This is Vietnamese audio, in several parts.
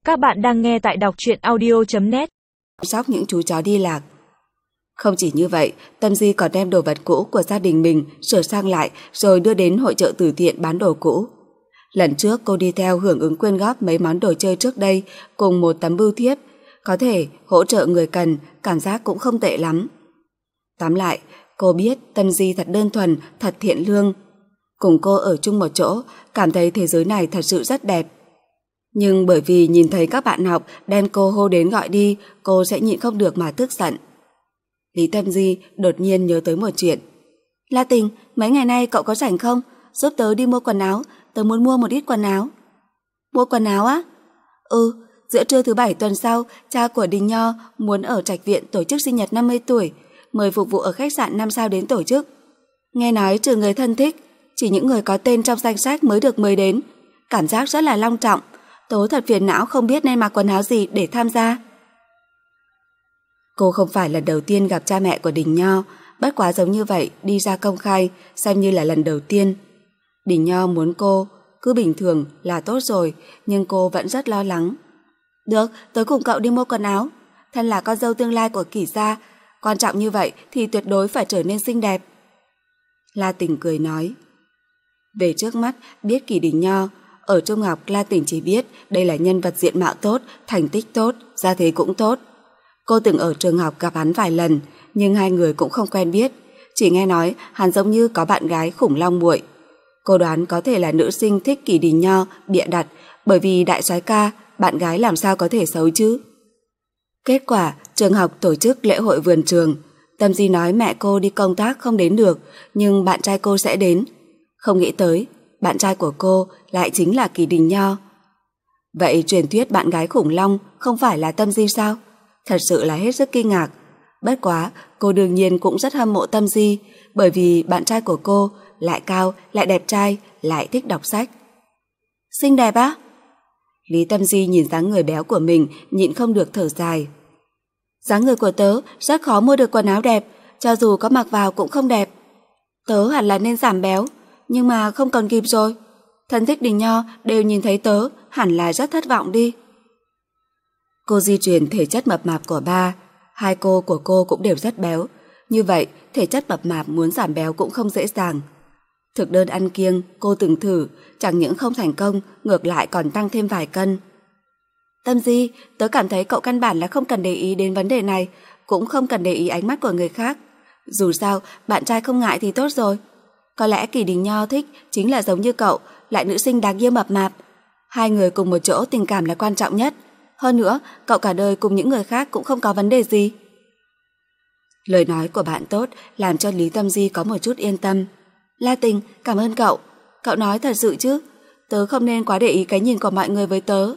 Các bạn đang nghe tại đọc truyện audio.net. Sóc những chú chó đi lạc. Không chỉ như vậy, Tâm Di còn đem đồ vật cũ của gia đình mình sửa sang lại rồi đưa đến hội chợ từ thiện bán đồ cũ. Lần trước cô đi theo hưởng ứng quyên góp mấy món đồ chơi trước đây cùng một tấm bưu thiếp, có thể hỗ trợ người cần, cảm giác cũng không tệ lắm. Tóm lại, cô biết Tâm Di thật đơn thuần, thật thiện lương. Cùng cô ở chung một chỗ, cảm thấy thế giới này thật sự rất đẹp. Nhưng bởi vì nhìn thấy các bạn học đem cô hô đến gọi đi, cô sẽ nhịn không được mà tức giận. Lý Tâm Di đột nhiên nhớ tới một chuyện. La Tình, mấy ngày nay cậu có rảnh không? Giúp tớ đi mua quần áo, tớ muốn mua một ít quần áo. Mua quần áo á? Ừ, giữa trưa thứ Bảy tuần sau, cha của Đình Nho muốn ở Trạch Viện tổ chức sinh nhật 50 tuổi, mời phục vụ ở khách sạn 5 sao đến tổ chức. Nghe nói trừ người thân thích, chỉ những người có tên trong danh sách mới được mời đến. Cảm giác rất là long trọng. Tớ thật phiền não không biết nên mặc quần áo gì để tham gia. Cô không phải lần đầu tiên gặp cha mẹ của Đình Nho, bất quá giống như vậy đi ra công khai xem như là lần đầu tiên. Đình Nho muốn cô cứ bình thường là tốt rồi, nhưng cô vẫn rất lo lắng. Được, tớ cùng cậu đi mua quần áo. Thân là con dâu tương lai của Kỷ gia, quan trọng như vậy thì tuyệt đối phải trở nên xinh đẹp. La Tình cười nói. Về trước mắt biết Kỷ Đình Nho, ở trung học La Tình chỉ biết đây là nhân vật diện mạo tốt, thành tích tốt, gia thế cũng tốt. Cô từng ở trường học gặp hắn vài lần, nhưng hai người cũng không quen biết, chỉ nghe nói hắn giống như có bạn gái khủng long muội. Cô đoán có thể là nữ sinh thích Kỷ Đình Nho bịa đặt, bởi vì đại soái ca, bạn gái làm sao có thể xấu chứ. Kết quả, trường học tổ chức lễ hội vườn trường. Tâm Di nói mẹ cô đi công tác không đến được, nhưng bạn trai cô sẽ đến. Không nghĩ tới, bạn trai của cô lại chính là Kỷ Đình Nho. Vậy truyền thuyết bạn gái khủng long không phải là Tâm Di sao? Thật sự là hết sức kinh ngạc. Bất quá, cô đương nhiên cũng rất hâm mộ Tâm Di, bởi vì bạn trai của cô lại cao, lại đẹp trai, lại thích đọc sách. Xinh đẹp á? Lý Tâm Di nhìn dáng người béo của mình, nhịn không được thở dài. Dáng người của tớ rất khó mua được quần áo đẹp, cho dù có mặc vào cũng không đẹp. Tớ hẳn là nên giảm béo, nhưng mà không còn kịp rồi. Thân thích Đình Nho đều nhìn thấy tớ, hẳn là rất thất vọng đi. Cô di truyền thể chất mập mạp của ba, hai cô của cô cũng đều rất béo. Như vậy, thể chất mập mạp muốn giảm béo cũng không dễ dàng. Thực đơn ăn kiêng cô từng thử, chẳng những không thành công, ngược lại còn tăng thêm vài cân. Tâm Di, tớ cảm thấy cậu căn bản là không cần để ý đến vấn đề này, cũng không cần để ý ánh mắt của người khác. Dù sao, bạn trai không ngại thì tốt rồi. Có lẽ Kỷ Đình Nho thích chính là giống như cậu, lại nữ sinh đáng yêu mập mạp. Hai người cùng một chỗ tình cảm là quan trọng nhất. Hơn nữa, cậu cả đời cùng những người khác cũng không có vấn đề gì. Lời nói của bạn tốt làm cho Lý Tâm Di có một chút yên tâm. La Tình, cảm ơn cậu. Cậu nói thật sự chứ? Tớ không nên quá để ý cái nhìn của mọi người với tớ.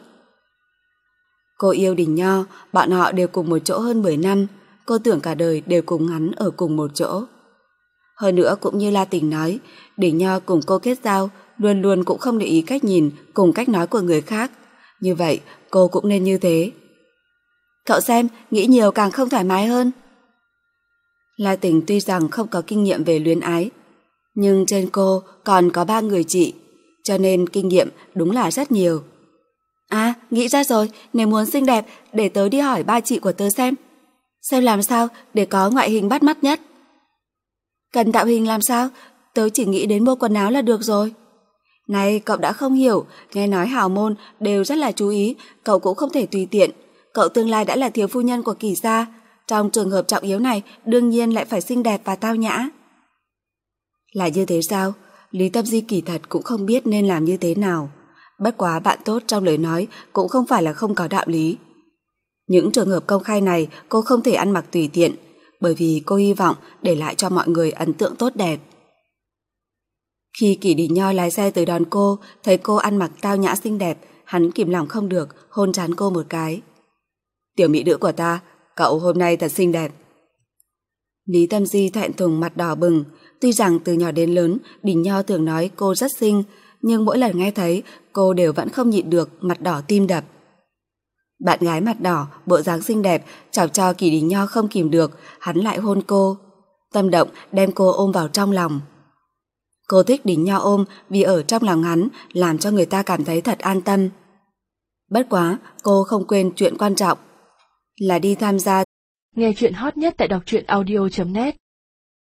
Cô yêu Đình Nho, bọn họ đều cùng một chỗ hơn 10 năm. Cô tưởng cả đời đều cùng hắn ở cùng một chỗ. Hơn nữa cũng như La Tình nói, Đình Nho cùng cô kết giao luôn luôn cũng không để ý cách nhìn cùng cách nói của người khác. Như vậy cô cũng nên như thế. Cậu xem, nghĩ nhiều càng không thoải mái hơn. La Tình tuy rằng không có kinh nghiệm về luyến ái, nhưng trên cô còn có 3 người chị, cho nên kinh nghiệm đúng là rất nhiều. À, nghĩ ra rồi, nếu muốn xinh đẹp, để tớ đi hỏi ba chị của tớ xem làm sao để có ngoại hình bắt mắt nhất. Cần tạo hình làm sao? Tớ chỉ nghĩ đến mua quần áo là được rồi. Này, cậu đã không hiểu, nghe nói hào môn đều rất là chú ý, cậu cũng không thể tùy tiện. Cậu tương lai đã là thiếu phu nhân của Kỷ gia, trong trường hợp trọng yếu này đương nhiên lại phải xinh đẹp và tao nhã. Là như thế sao? Lý Tâm Di kỳ thật cũng không biết nên làm như thế nào. Bất quá bạn tốt trong lời nói cũng không phải là không có đạo lý. Những trường hợp công khai này cô không thể ăn mặc tùy tiện, bởi vì cô hy vọng để lại cho mọi người ấn tượng tốt đẹp. Khi Kỷ Đình Nho lái xe tới đón cô, thấy cô ăn mặc tao nhã xinh đẹp, hắn kìm lòng không được, hôn trán cô một cái. Tiểu mỹ nữ của ta, cậu hôm nay thật xinh đẹp. Lý Tâm Di thẹn thùng mặt đỏ bừng, tuy rằng từ nhỏ đến lớn Đình Nho thường nói cô rất xinh, nhưng mỗi lần nghe thấy cô đều vẫn không nhịn được mặt đỏ tim đập. Bạn gái mặt đỏ, bộ dáng xinh đẹp, chọc cho Kỷ Đình Nho không kìm được, hắn lại hôn cô. Tâm động đem cô ôm vào trong lòng. Cô thích Đình Nho ôm vì ở trong lòng hắn làm cho người ta cảm thấy thật an tâm. Bất quá, cô không quên chuyện quan trọng là đi tham gia. Nghe chuyện hot nhất tại đọc truyện audio.net